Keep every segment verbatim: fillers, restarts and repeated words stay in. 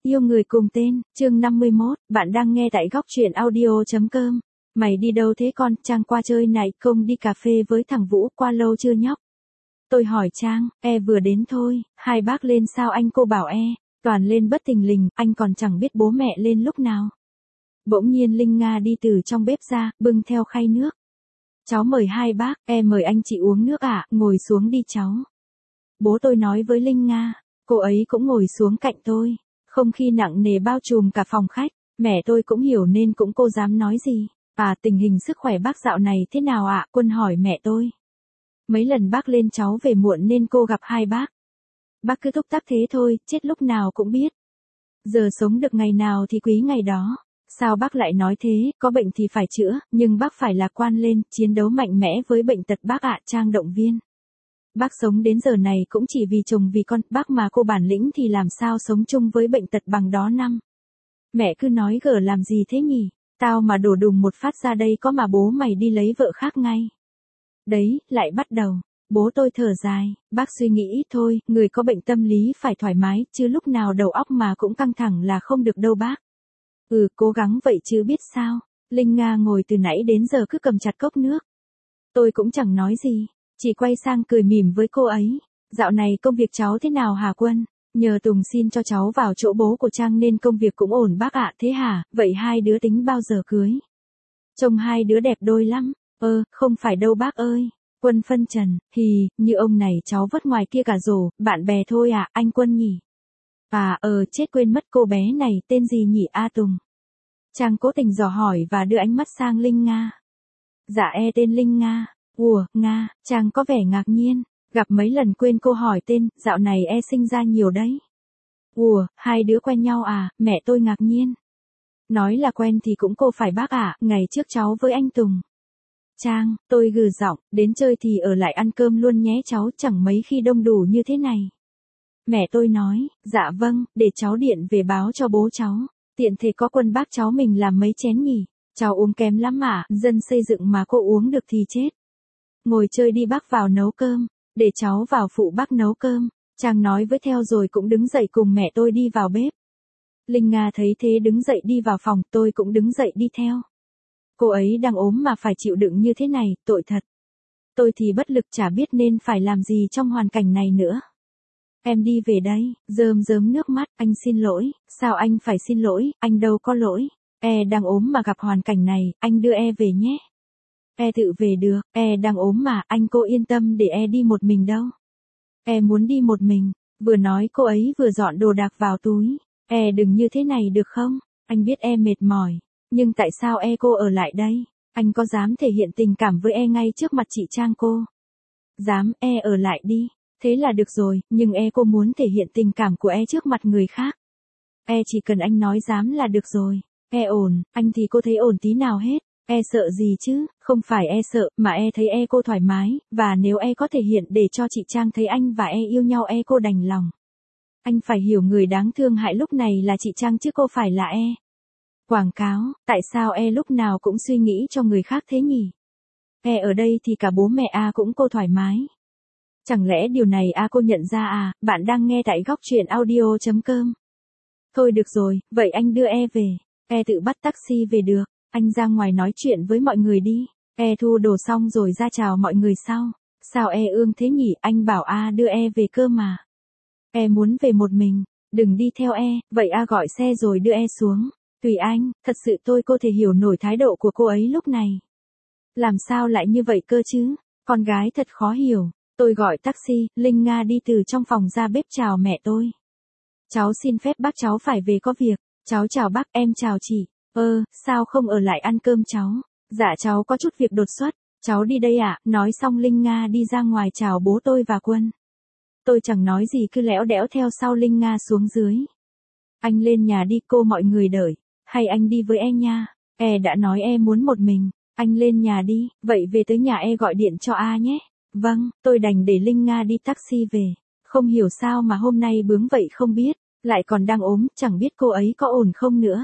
Yêu người cùng tên, chương năm mươi mốt, bạn đang nghe tại góc truyện audio chấm com. Mày đi đâu thế con? Trang qua chơi này, công đi cà phê với thằng Vũ, qua lâu chưa nhóc? Tôi hỏi Trang, e vừa đến thôi, hai bác lên sao anh? Cô bảo e, toàn lên bất thình lình, anh còn chẳng biết bố mẹ lên lúc nào. Bỗng nhiên Linh Nga đi từ trong bếp ra, bưng theo khay nước. Cháu mời hai bác, e mời anh chị uống nước ạ, ngồi xuống đi cháu. Bố tôi nói với Linh Nga, cô ấy cũng ngồi xuống cạnh tôi. Không khí nặng nề bao trùm cả phòng khách, mẹ tôi cũng hiểu nên cũng cô dám nói gì. À, tình hình sức khỏe bác dạo này thế nào ạ? Quân hỏi mẹ tôi. Mấy lần bác lên cháu về muộn nên cô gặp hai bác. Bác cứ túc tắc thế thôi, chết lúc nào cũng biết. Giờ sống được ngày nào thì quý ngày đó. Sao bác lại nói thế, có bệnh thì phải chữa, nhưng bác phải lạc quan lên, chiến đấu mạnh mẽ với bệnh tật bác ạ. Trang động viên. Bác sống đến giờ này cũng chỉ vì chồng vì con, bác mà cô bản lĩnh thì làm sao sống chung với bệnh tật bằng đó năm. Mẹ cứ nói gở làm gì thế nhỉ, tao mà đổ đùng một phát ra đây có mà bố mày đi lấy vợ khác ngay. Đấy, lại bắt đầu, bố tôi thở dài, bác suy nghĩ ít thôi, người có bệnh tâm lý phải thoải mái, chứ lúc nào đầu óc mà cũng căng thẳng là không được đâu bác. Ừ, cố gắng vậy chứ biết sao. Linh Nga ngồi từ nãy đến giờ cứ cầm chặt cốc nước. Tôi cũng chẳng nói gì. Chỉ quay sang cười mỉm với cô ấy. Dạo này công việc cháu thế nào hả Quân? Nhờ Tùng xin cho cháu vào chỗ bố của Trang nên công việc cũng ổn bác ạ. Thế hả? Vậy hai đứa tính bao giờ cưới? Trông hai đứa đẹp đôi lắm. Ơ, không phải đâu bác ơi. Quân phân trần, hì, như ông này cháu vất ngoài kia cả rổ, bạn bè thôi à, anh Quân nhỉ? À, ờ, chết quên mất cô bé này, tên gì nhỉ? A Tùng. Trang cố tình dò hỏi và đưa ánh mắt sang Linh Nga. Dạ e tên Linh Nga. Ủa, Nga, Trang có vẻ ngạc nhiên, gặp mấy lần quên cô hỏi tên, dạo này e sinh ra nhiều đấy. Ủa, hai đứa quen nhau à, mẹ tôi ngạc nhiên. Nói là quen thì cũng cô phải bác ạ, ngày trước cháu với anh Tùng. Trang, tôi gừ giọng, đến chơi thì ở lại ăn cơm luôn nhé cháu, chẳng mấy khi đông đủ như thế này. Mẹ tôi nói, dạ vâng, để cháu điện về báo cho bố cháu, tiện thể có Quân bác cháu mình làm mấy chén nhỉ, cháu uống kém lắm à, dân xây dựng mà cô uống được thì chết. Ngồi chơi đi bác vào nấu cơm, để cháu vào phụ bác nấu cơm. Trang nói với theo rồi cũng đứng dậy cùng mẹ tôi đi vào bếp. Linh Nga thấy thế đứng dậy đi vào phòng, tôi cũng đứng dậy đi theo. Cô ấy đang ốm mà phải chịu đựng như thế này, tội thật. Tôi thì bất lực chả biết nên phải làm gì trong hoàn cảnh này nữa. Em đi về đây, rơm rớm nước mắt, anh xin lỗi, sao anh phải xin lỗi, anh đâu có lỗi. E đang ốm mà gặp hoàn cảnh này, anh đưa e về nhé. E tự về được, e đang ốm mà, anh cô yên tâm để e đi một mình đâu. E muốn đi một mình, vừa nói cô ấy vừa dọn đồ đạc vào túi. E đừng như thế này được không, anh biết e mệt mỏi, nhưng tại sao e cô ở lại đây, anh có dám thể hiện tình cảm với e ngay trước mặt chị Trang cô? Dám, e ở lại đi, thế là được rồi, nhưng e cô muốn thể hiện tình cảm của e trước mặt người khác. E chỉ cần anh nói dám là được rồi, e ổn, anh thì cô thấy ổn tí nào hết. E sợ gì chứ, không phải e sợ, mà e thấy e cô thoải mái, và nếu e có thể hiện để cho chị Trang thấy anh và e yêu nhau e cô đành lòng. Anh phải hiểu người đáng thương hại lúc này là chị Trang chứ cô phải là e. Quảng cáo, tại sao e lúc nào cũng suy nghĩ cho người khác thế nhỉ? E ở đây thì cả bố mẹ A cũng cô thoải mái. Chẳng lẽ điều này A cô nhận ra à, bạn đang nghe tại góc truyện audio chấm com. Thôi được rồi, vậy anh đưa e về, e tự bắt taxi về được. Anh ra ngoài nói chuyện với mọi người đi. E thu đồ xong rồi ra chào mọi người sau. Sao e ương thế nhỉ, anh bảo A đưa e về cơ mà. E muốn về một mình, đừng đi theo e, vậy A gọi xe rồi đưa e xuống. Tùy anh, thật sự tôi cô thể hiểu nổi thái độ của cô ấy lúc này. Làm sao lại như vậy cơ chứ, con gái thật khó hiểu. Tôi gọi taxi, Linh Nga đi từ trong phòng ra bếp chào mẹ tôi. Cháu xin phép bác cháu phải về có việc. Cháu chào bác, em chào chị. Ơ, sao không ở lại ăn cơm cháu? Dạ cháu có chút việc đột xuất, cháu đi đây ạ, à? Nói xong Linh Nga đi ra ngoài chào bố tôi và Quân. Tôi chẳng nói gì cứ lẽo đẽo theo sau Linh Nga xuống dưới. Anh lên nhà đi cô mọi người đợi, hay anh đi với e nha, e đã nói e muốn một mình, anh lên nhà đi, vậy về tới nhà e gọi điện cho A nhé. Vâng, tôi đành để Linh Nga đi taxi về, không hiểu sao mà hôm nay bướng vậy không biết, lại còn đang ốm, chẳng biết cô ấy có ổn không nữa.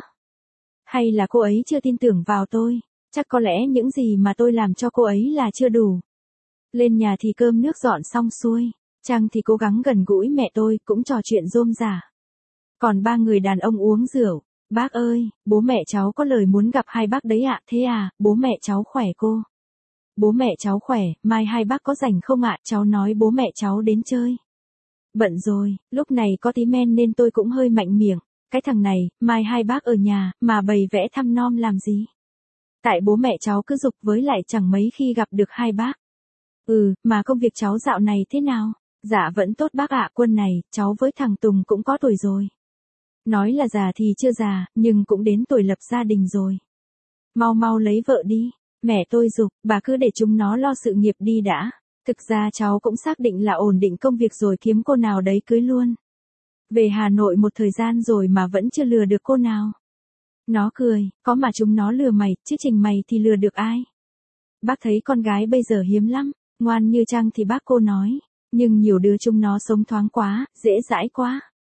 Hay là cô ấy chưa tin tưởng vào tôi, chắc có lẽ những gì mà tôi làm cho cô ấy là chưa đủ. Lên nhà thì cơm nước dọn xong xuôi, Trang thì cố gắng gần gũi mẹ tôi, cũng trò chuyện rôm rả. Còn ba người đàn ông uống rượu. Bác ơi, bố mẹ cháu có lời muốn gặp hai bác đấy ạ. Thế à, bố mẹ cháu khỏe cô? Bố mẹ cháu khỏe, mai hai bác có rảnh không ạ? Cháu nói bố mẹ cháu đến chơi. Bận rồi, lúc này có tí men nên tôi cũng hơi mạnh miệng. Cái thằng này, mai hai bác ở nhà, mà bày vẽ thăm nom làm gì? Tại bố mẹ cháu cứ giục với lại chẳng mấy khi gặp được hai bác. Ừ, mà công việc cháu dạo này thế nào? Dạ vẫn tốt bác ạ. Quân này, cháu với thằng Tùng cũng có tuổi rồi. Nói là già thì chưa già, nhưng cũng đến tuổi lập gia đình rồi. Mau mau lấy vợ đi. Mẹ tôi giục, bà cứ để chúng nó lo sự nghiệp đi đã. Thực ra cháu cũng xác định là ổn định công việc rồi kiếm cô nào đấy cưới luôn. Về Hà Nội một thời gian rồi mà vẫn chưa lừa được cô nào. Nó cười, có mà chúng nó lừa mày, chứ trình mày thì lừa được ai. Bác thấy con gái bây giờ hiếm lắm, ngoan như Trăng thì bác cô nói. Nhưng nhiều đứa chúng nó sống thoáng quá, dễ dãi quá.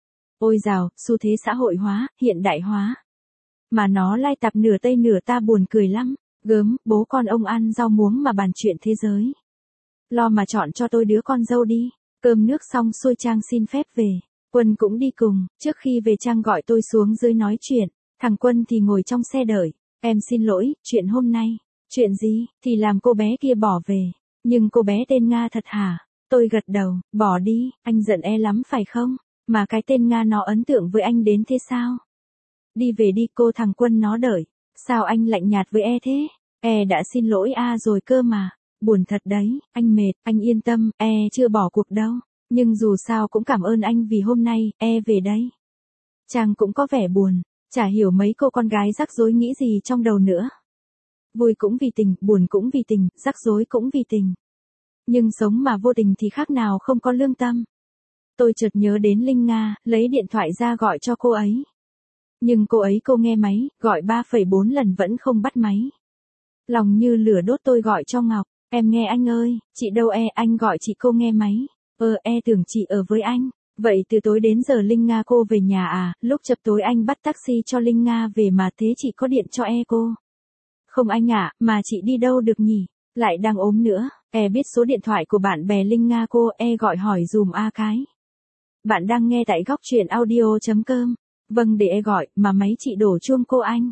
Ôi dào, xu thế xã hội hóa, hiện đại hóa. Mà nó lai tạp nửa Tây nửa ta buồn cười lắm. Gớm, bố con ông ăn rau muống mà bàn chuyện thế giới. Lo mà chọn cho tôi đứa con dâu đi. Cơm nước xong xuôi Trang xin phép về. Quân cũng đi cùng, trước khi về Trang gọi tôi xuống dưới nói chuyện. Thằng Quân thì ngồi trong xe đợi. Em xin lỗi, chuyện hôm nay. Chuyện gì, thì làm cô bé kia bỏ về. Nhưng cô bé tên Nga thật hả? Tôi gật đầu, bỏ đi, anh giận e lắm phải không? Mà cái tên Nga nó ấn tượng với anh đến thế sao? Đi về đi cô. Thằng Quân nó đợi. Sao anh lạnh nhạt với e thế? E đã xin lỗi a rồi cơ mà. Buồn thật đấy, anh mệt, anh yên tâm, e chưa bỏ cuộc đâu. Nhưng dù sao cũng cảm ơn anh vì hôm nay, e về đây. Trang cũng có vẻ buồn, chả hiểu mấy cô con gái rắc rối nghĩ gì trong đầu nữa. Vui cũng vì tình, buồn cũng vì tình, rắc rối cũng vì tình. Nhưng sống mà vô tình thì khác nào không có lương tâm. Tôi chợt nhớ đến Linh Nga, lấy điện thoại ra gọi cho cô ấy. Nhưng cô ấy cô nghe máy, gọi ba phẩy bốn lần vẫn không bắt máy. Lòng như lửa đốt tôi gọi cho Ngọc, em nghe anh ơi, chị đâu e, anh gọi chị cô nghe máy. Ờ e tưởng chị ở với anh. Vậy từ tối đến giờ Linh Nga cô về nhà à? Lúc chập tối anh bắt taxi cho Linh Nga về mà thế chị có điện cho e cô. Không anh ạ, à, mà chị đi đâu được nhỉ? Lại đang ốm nữa, e biết số điện thoại của bạn bè Linh Nga cô, e gọi hỏi dùm a cái. Bạn đang nghe tại góc truyện audio chấm com. Vâng để e gọi, mà máy chị đổ chuông cô anh.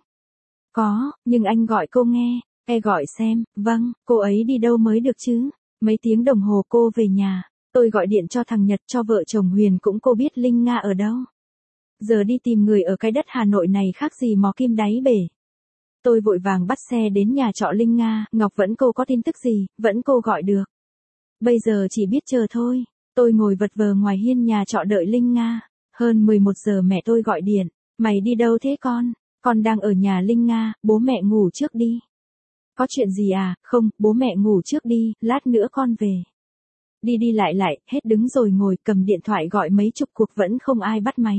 Có, nhưng anh gọi cô nghe, e gọi xem, vâng, cô ấy đi đâu mới được chứ? Mấy tiếng đồng hồ cô về nhà, tôi gọi điện cho thằng Nhật cho vợ chồng Huyền cũng cô biết Linh Nga ở đâu. Giờ đi tìm người ở cái đất Hà Nội này khác gì mò kim đáy bể. Tôi vội vàng bắt xe đến nhà trọ Linh Nga, Ngọc vẫn cô có tin tức gì, vẫn cô gọi được. Bây giờ chỉ biết chờ thôi, tôi ngồi vật vờ ngoài hiên nhà trọ đợi Linh Nga. Hơn mười một giờ mẹ tôi gọi điện, mày đi đâu thế con? Con đang ở nhà Linh Nga, bố mẹ ngủ trước đi. Có chuyện gì à? Không, bố mẹ ngủ trước đi, lát nữa con về. Đi đi lại lại, hết đứng rồi ngồi cầm điện thoại gọi mấy chục cuộc vẫn không ai bắt máy.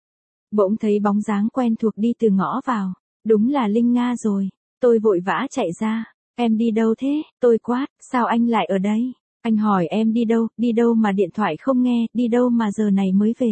Bỗng thấy bóng dáng quen thuộc đi từ ngõ vào, đúng là Linh Nga rồi. Tôi vội vã chạy ra, em đi đâu thế? Tôi quát, sao anh lại ở đây? Anh hỏi em đi đâu, đi đâu mà điện thoại không nghe, đi đâu mà giờ này mới về.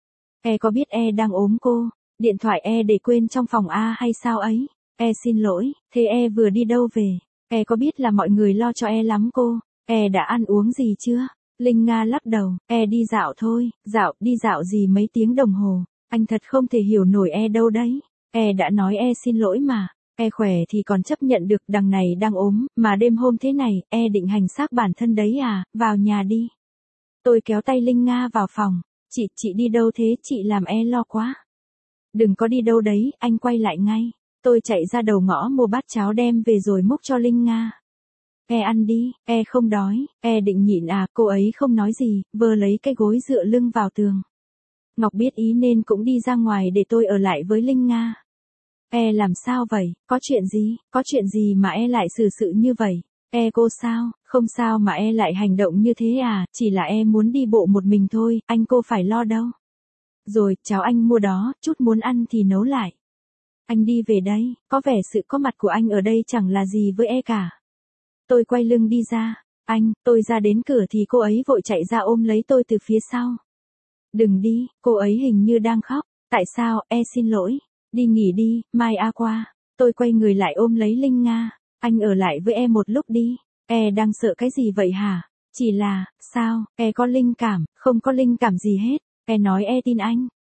E có biết e đang ốm cô, điện thoại e để quên trong phòng A hay sao ấy? E xin lỗi, thế e vừa đi đâu về? E có biết là mọi người lo cho e lắm cô, e đã ăn uống gì chưa? Linh Nga lắc đầu, e đi dạo thôi, dạo, đi dạo gì mấy tiếng đồng hồ, anh thật không thể hiểu nổi e đâu đấy. E đã nói e xin lỗi mà, e khỏe thì còn chấp nhận được, đằng này đang ốm, mà đêm hôm thế này, e định hành xác bản thân đấy à, vào nhà đi. Tôi kéo tay Linh Nga vào phòng. Chị, chị đi đâu thế, chị làm e lo quá. Đừng có đi đâu đấy, anh quay lại ngay. Tôi chạy ra đầu ngõ mua bát cháo đem về rồi múc cho Linh Nga. E ăn đi, e không đói, e định nhịn à, cô ấy không nói gì, vơ lấy cái gối dựa lưng vào tường. Ngọc biết ý nên cũng đi ra ngoài để tôi ở lại với Linh Nga. E làm sao vậy, có chuyện gì, có chuyện gì mà e lại xử sự như vậy? E cô sao, không sao mà e lại hành động như thế à, chỉ là e muốn đi bộ một mình thôi, anh cô phải lo đâu. Rồi, cháo anh mua đó, chút muốn ăn thì nấu lại. Anh đi về đây, có vẻ sự có mặt của anh ở đây chẳng là gì với e cả. Tôi quay lưng đi ra, anh, tôi ra đến cửa thì cô ấy vội chạy ra ôm lấy tôi từ phía sau. Đừng đi, cô ấy hình như đang khóc, tại sao, e xin lỗi, đi nghỉ đi, mai a qua. Tôi quay người lại ôm lấy Linh Nga, anh ở lại với em một lúc đi, e đang sợ cái gì vậy hả? Chỉ là, sao, e có linh cảm, không có linh cảm gì hết, e nói e tin anh.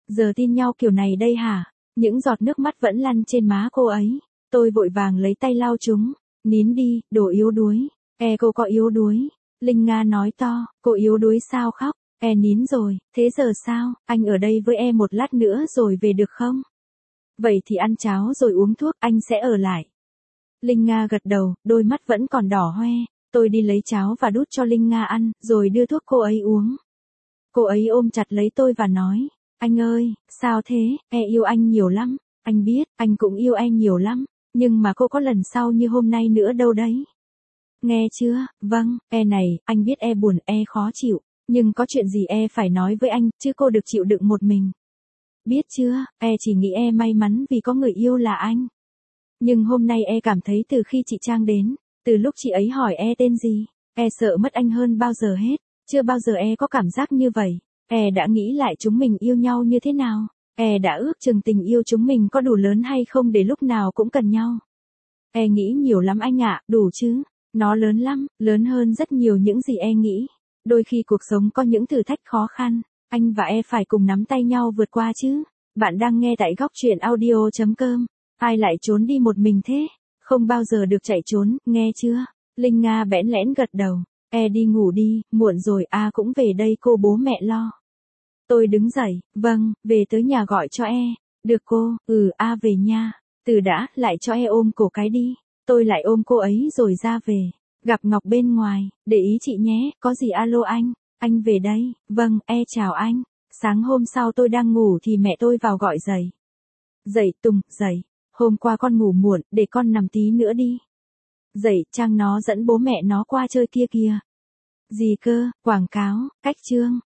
Giờ tin nhau kiểu này đây hả? Những giọt nước mắt vẫn lăn trên má cô ấy. Tôi vội vàng lấy tay lau chúng. Nín đi, đồ yếu đuối. E cô có yếu đuối. Linh Nga nói to, cô yếu đuối sao khóc? E nín rồi, thế giờ sao? Anh ở đây với em một lát nữa rồi về được không? Vậy thì ăn cháo rồi uống thuốc, anh sẽ ở lại. Linh Nga gật đầu, đôi mắt vẫn còn đỏ hoe. Tôi đi lấy cháo và đút cho Linh Nga ăn, rồi đưa thuốc cô ấy uống. Cô ấy ôm chặt lấy tôi và nói, anh ơi, sao thế, e yêu anh nhiều lắm. Anh biết, anh cũng yêu em nhiều lắm. Nhưng mà cô có lần sau như hôm nay nữa đâu đấy. Nghe chưa? Vâng, e này, anh biết e buồn, e khó chịu. Nhưng có chuyện gì e phải nói với anh, chứ cô được chịu đựng một mình. Biết chưa, e chỉ nghĩ e may mắn vì có người yêu là anh. Nhưng hôm nay e cảm thấy từ khi chị Trang đến, từ lúc chị ấy hỏi e tên gì, e sợ mất anh hơn bao giờ hết. Chưa bao giờ e có cảm giác như vậy. E đã nghĩ lại chúng mình yêu nhau như thế nào. E đã ước chừng tình yêu chúng mình có đủ lớn hay không để lúc nào cũng cần nhau. E nghĩ nhiều lắm anh ạ, đủ chứ. Nó lớn lắm, lớn hơn rất nhiều những gì e nghĩ. Đôi khi cuộc sống có những thử thách khó khăn, anh và e phải cùng nắm tay nhau vượt qua chứ. Bạn đang nghe tại góc truyện audio chấm com. Ai lại trốn đi một mình thế? Không bao giờ được chạy trốn, nghe chưa? Linh Nga bẽn lẽn gật đầu. E đi ngủ đi, muộn rồi, a cũng về đây cô bố mẹ lo. Tôi đứng dậy, vâng, về tới nhà gọi cho e. Được cô, ừ, a về nha. Từ đã, lại cho e ôm cổ cái đi. Tôi lại ôm cô ấy rồi ra về. Gặp Ngọc bên ngoài, để ý chị nhé, có gì alo anh, anh về đây, vâng, e chào anh. Sáng hôm sau tôi đang ngủ thì mẹ tôi vào gọi dậy. Dậy Tùng, dậy, hôm qua con ngủ muộn, để con nằm tí nữa đi. Dậy, Trang nó dẫn bố mẹ nó qua chơi kia kìa. Gì cơ, quảng cáo, cách chương.